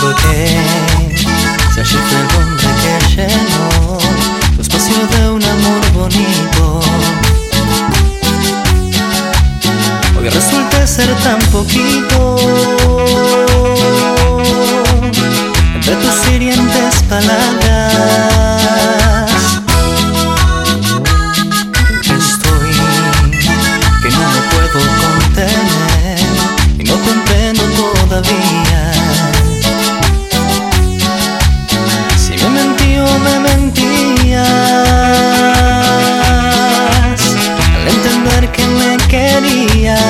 que si ayer fue el hombre que llenó tu espacio de un amor bonito, hoy resulta ser tan poquito. Entre tus hirientes palabras estoy, que no me puedo contener y no comprendo todavía si me mentí o me mentías al entender que me querías.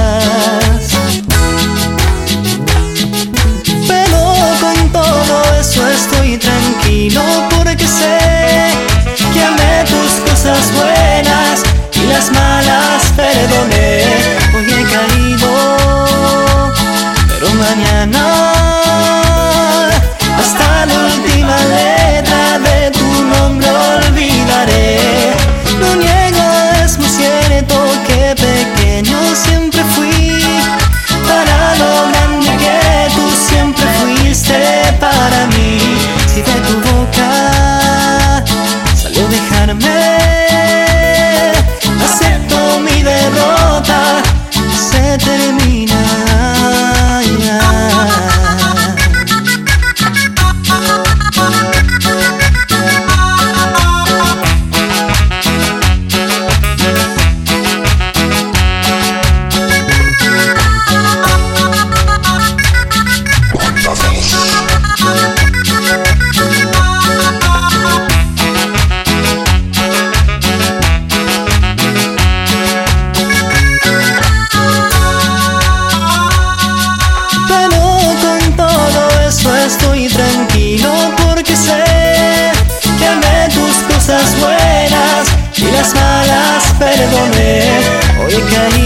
Estoy tranquilo porque sé que amé tus cosas buenas y las malas perdoné. Hoy he caído, pero mañana hasta la última letra de tu nombre olvidaré. No niego, es muy cierto que pequeño siempre fui para lo grande que tú siempre fuiste para mí. Si de tu boca salió dejarme, acepto mi derrota, se termina. Estoy tranquilo porque sé que amé tus cosas buenas y las malas perdoné. Hoy he caído